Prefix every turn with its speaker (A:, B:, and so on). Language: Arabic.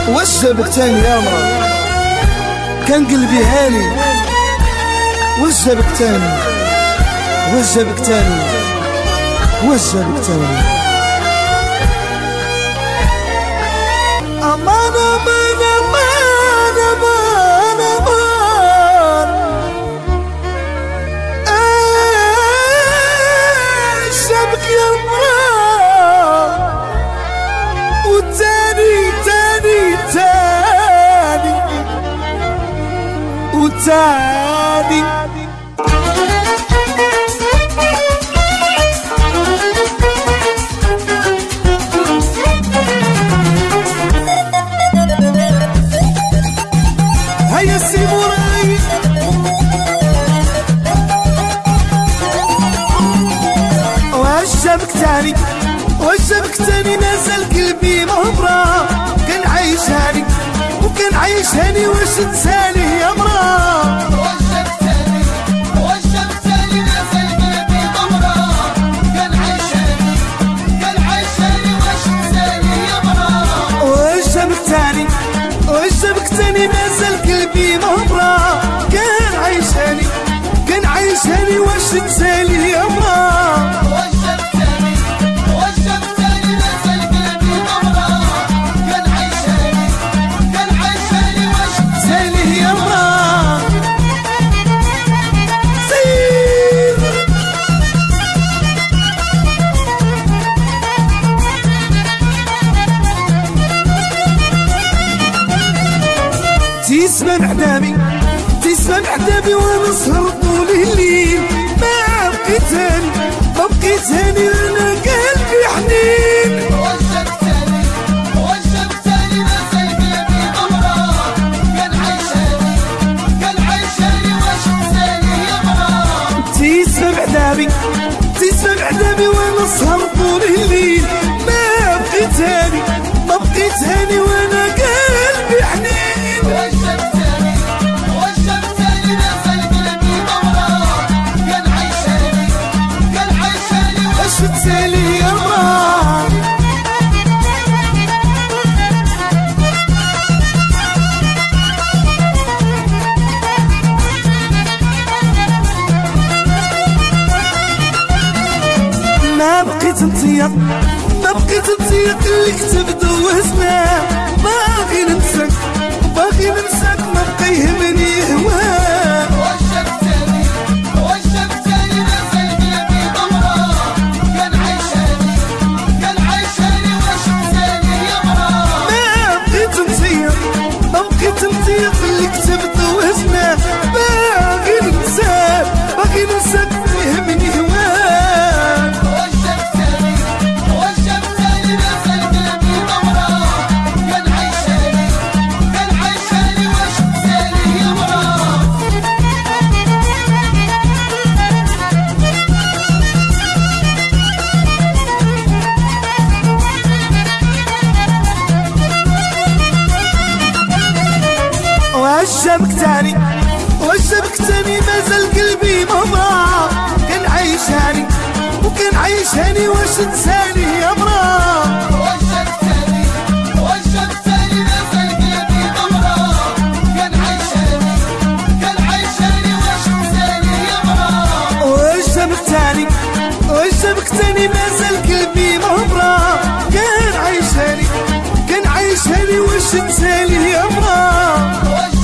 A: وشبك تاني يا مرا كان قلبي هاني. وشبك تاني وشبك تاني وشبك تاني. أمان أمان أمان أمان أمان شبك يا مرا وتاني تاني تاني وتاني. هيا السيموراي وشبك تاني وشبك تاني نازل قلبي مهبرة. كان عايش هاني وكان عايش هاني واش نسالي يا مرا.
B: وشبك تاني وشبك تاني نازل قلبي مهبرة. كان عايش هاني كان عايش هاني واش نسالي يا مرا.
A: وشبك تاني وشبك تاني نازل قلبي مهبرة. كان عايش هاني كان عايش هاني واش نسالي يا مرا.
B: وشبك تاني وشبك تاني نازل قلبي مهبرة. كان عايش هاني كان عايش هاني واش
A: نسالي يا مرا. سير تسمع حدامي تسمع حدامي ونسهر طول الليل. ما بقيت هاني ما بقيت هاني انا قلبي حنين.
B: وشبك تاني وشبك تاني نازل قلبي مهبرة. كان عايش هاني كان عايش هاني واش نسالي يا مرا.
A: تسمع حدامي تسمع حدامي ونسهر طول الليل. ما بقيت هاني ما بقيت هاني وانا قلبي حنين.
B: وشبك تاني وشبك تاني نازل قلبي مهبرة. كان عايش هاني كان عايش هاني
A: واش تسالي يا مرا. ما بقيت نطيق ما بقيت نطيق اللي كتبت وهزنا. باغي ننساك باغي ننساك ما بقى يهمني هواك.
B: وشبك تاني وشبك تاني نازل قلبي مهبرة. كان عايش هاني كان عايش هاني واش نسالي يا مرا.
A: ما بقيت نطيق ما بقيت نطيق اللي كتبت وهزنا. باغي ننساك باغي ننساك ما يهمني هواك.
B: وشبك تاني وشبك تاني نازل قلبي مهبرة. كان عايش هاني كان عايش هاني واش نسالي يا مرا.
A: وشبك تاني وشبك تاني مازال قلبي مهبرة. كان عايش هاني وكان عايش هاني واش نساني يا مرا.
B: وشبك تاني وشبك تاني نازل قلبي مهبرة. كان عايش هاني كان عايش هاني واش نسالي يا مرا.
A: وشبك تاني وشبك تاني مازال قلبي مهبرة. كان عايش هاني كان عايش هاني واش نسالي يا مرا.